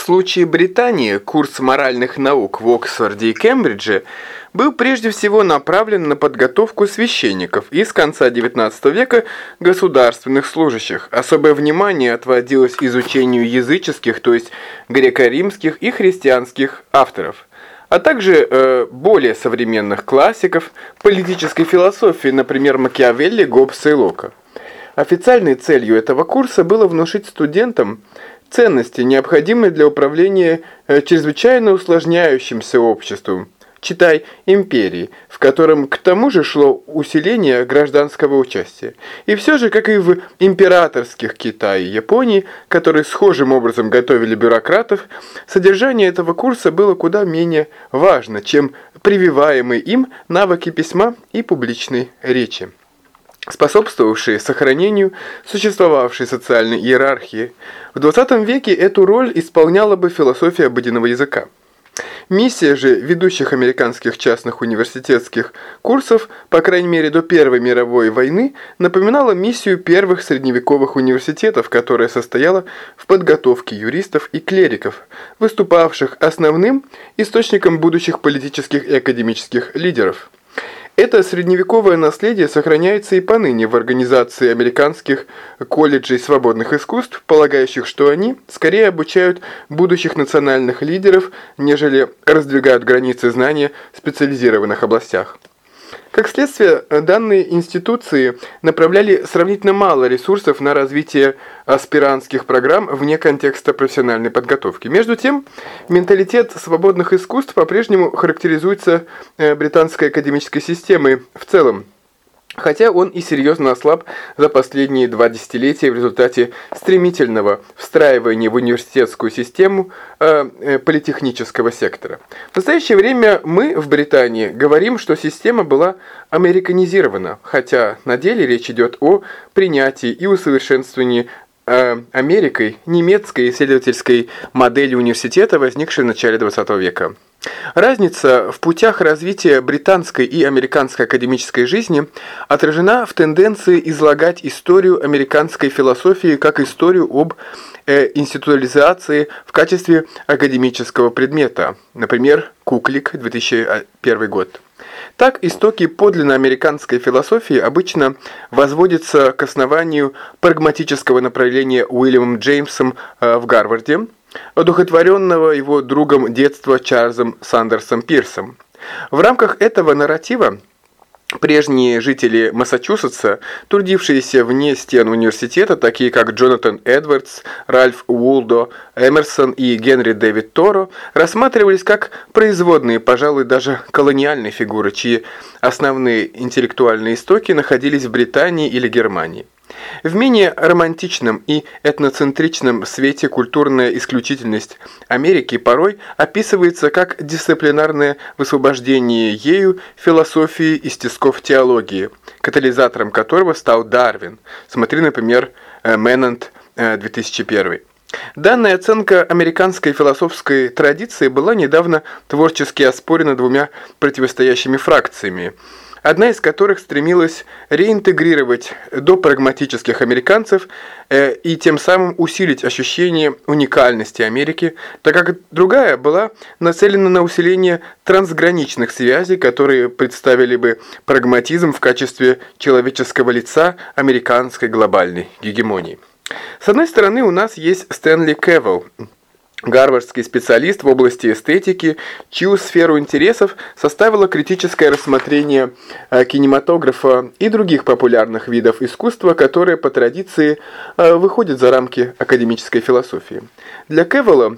случае Британии курс моральных наук в Оксфорде и Кембридже был прежде всего направлен на подготовку священников и с конца XIX века государственных служащих. Особое внимание отводилось изучению языческих, то есть греко-римских и христианских авторов, а также более современных классиков политической философии, например, Макиавелли, Гоббса и Лока. Официальной целью этого курса было внушить студентам ценности, необходимые для управления чрезвычайно усложняющимся обществом, читай империи, в котором к тому же шло усиление гражданского участия. И все же, как и в императорских Китае и Японии, которые схожим образом готовили бюрократов, содержание этого курса было куда менее важно, чем прививаемые им навыки письма и публичной речи, способствовавшие сохранению существовавшей социальной иерархии. В XX веке эту роль исполняла бы философия обыденного языка. Миссия же ведущих американских частных университетских курсов, по крайней мере до Первой мировой войны, напоминала миссию первых средневековых университетов, которая состояла в подготовке юристов и клериков, выступавших основным источником будущих политических и академических лидеров. Это средневековое наследие сохраняется и поныне в организации американских колледжей свободных искусств, полагающих, что они скорее обучают будущих национальных лидеров, нежели раздвигают границы знания в специализированных областях. Как следствие, данные институции направляли сравнительно мало ресурсов на развитие аспирантских программ вне контекста профессиональной подготовки. Между тем, менталитет свободных искусств по-прежнему характеризуется британской академической системой в целом, хотя он и серьезно ослаб за последние 2 десятилетия в результате стремительного встраивания в университетскую систему политехнического сектора. В настоящее время мы в Британии говорим, что система была американизирована, хотя на деле речь идет о принятии и усовершенствовании Америкой немецкой исследовательской модели университета, возникшей в начале XX века. Разница в путях развития британской и американской академической жизни отражена в тенденции излагать историю американской философии как историю об институализации в качестве академического предмета, например, Куклик, 2001 год. Так, истоки подлинно американской философии обычно возводятся к основанию прагматического направления Уильямом Джеймсом в Гарварде, одухотворенного его другом детства Чарльзом Сандерсом Пирсом. В рамках этого нарратива прежние жители Массачусетса, трудившиеся вне стен университета, такие как Джонатан Эдвардс, Ральф Уолдо Эмерсон и Генри Дэвид Торо, рассматривались как производные, пожалуй, даже колониальные фигуры, чьи основные интеллектуальные истоки находились в Британии или Германии. В менее романтичном и этноцентричном свете культурная исключительность Америки порой описывается как дисциплинарное высвобождение ею философии из тисков теологии, катализатором которого стал Дарвин. Смотри, например, Меннант, 2001. Данная оценка американской философской традиции была недавно творчески оспорена 2 противостоящими фракциями, одна из которых стремилась реинтегрировать допрагматических американцев и тем самым усилить ощущение уникальности Америки, так как другая была нацелена на усиление трансграничных связей, которые представили бы прагматизм в качестве человеческого лица американской глобальной гегемонии. С одной стороны, у нас есть Стэнли Кэвилл, гарвардский специалист в области эстетики, чью сферу интересов составило критическое рассмотрение кинематографа и других популярных видов искусства, которые по традиции выходят за рамки академической философии. Для Кэвилла,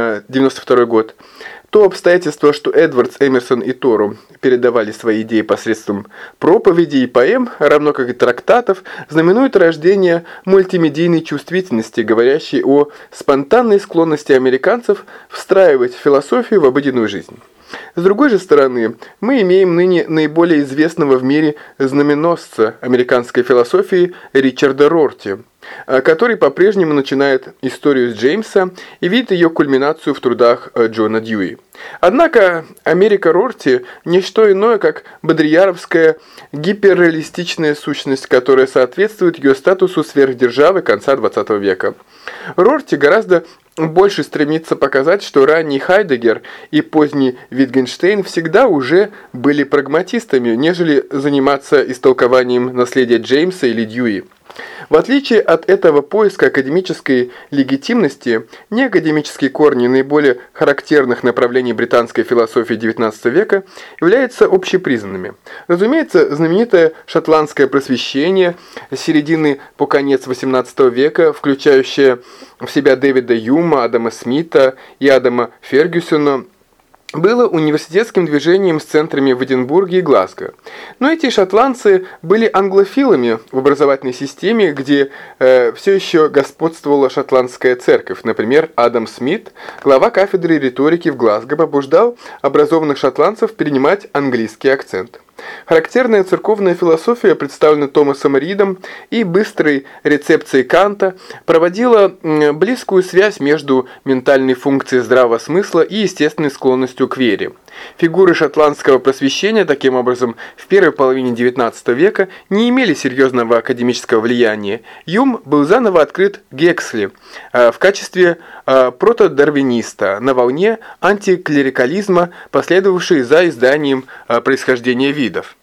92 год, то обстоятельство, что Эдвардс, Эмерсон и Торо передавали свои идеи посредством проповедей и поэм, равно как и трактатов, знаменует рождение мультимедийной чувствительности, говорящей о спонтанной склонности американцев встраивать философию в обыденную жизнь. С другой же стороны, мы имеем ныне наиболее известного в мире знаменосца американской философии Ричарда Рорти, который по-прежнему начинает историю с Джеймса и видит ее кульминацию в трудах Джона Дьюи. Однако Америка Рорти – не что иное, как бодрияровская гиперреалистичная сущность, которая соответствует ее статусу сверхдержавы конца XX века. Рорти гораздо больше стремится показать, что ранний Хайдеггер и поздний Витгенштейн всегда уже были прагматистами, нежели заниматься истолкованием наследия Джеймса или Дьюи. В отличие от этого поиска академической легитимности, неакадемические корни наиболее характерных направлений британской философии XIX века являются общепризнанными. Разумеется, знаменитое шотландское просвещение с середины по конец XVIII века, включающее в себя Дэвида Юма, Адама Смита и Адама Фергюсона, было университетским движением с центрами в Эдинбурге и Глазго. Но эти шотландцы были англофилами в образовательной системе, где все еще господствовала шотландская церковь. Например, Адам Смит, глава кафедры риторики в Глазго, побуждал образованных шотландцев перенимать английский акцент. Характерная церковная философия, представленная Томасом Ридом и быстрой рецепцией Канта, проводила близкую связь между ментальной функцией здравого смысла и естественной склонностью к вере. Фигуры шотландского просвещения, таким образом, в первой половине XIX века не имели серьезного академического влияния. Юм был заново открыт Гексли в качестве протодарвиниста на волне антиклерикализма, последовавшей за изданием «Происхождение видов».